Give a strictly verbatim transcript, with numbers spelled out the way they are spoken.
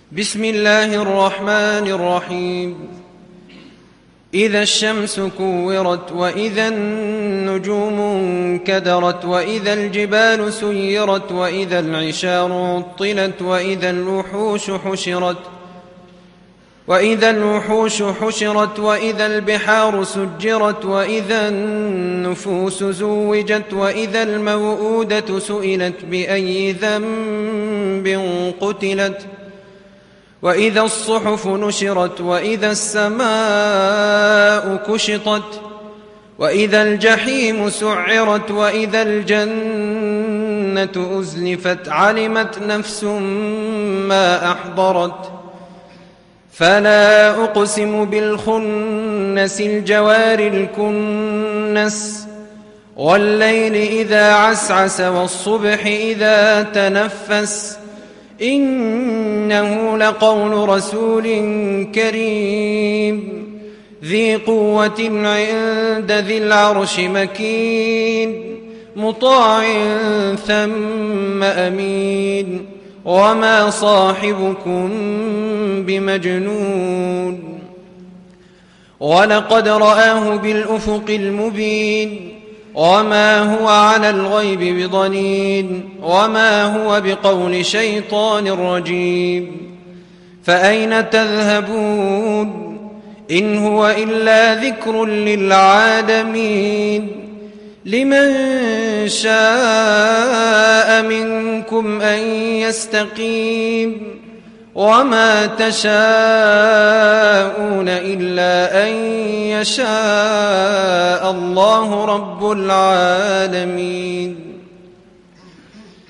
بسم الله الرحمن الرحيم. إذا الشمس كورت وإذا النجوم انكدرت وإذا الجبال سيرت وإذا العشار عطلت وإذا الوحوش حشرت وإذا الوحوش حشرت وإذا البحار سجرت وإذا النفوس زوجت وإذا الموءودة سئلت بأي ذنب قتلت وإذا الصحف نشرت وإذا السماء كشطت وإذا الجحيم سعرت وإذا الجنة أزلفت علمت نفس ما أحضرت. فلا أقسم بالخنس الجوار الكنس والليل إذا عسعس والصبح إذا تنفس إنه لقول رسول كريم ذي قوة عند ذي العرش مكين مطاع ثم أمين وما صاحبكم بمجنون ولقد رآه بالأفق المبين وما هو على الغيب بضنين وما هو بقول شيطان رجيم. فأين تذهبون إن هو إلا ذكر للعالمين لمن شاء منكم أن يستقيم وما تشاءون إلا أن يشاء الله رب العالمين.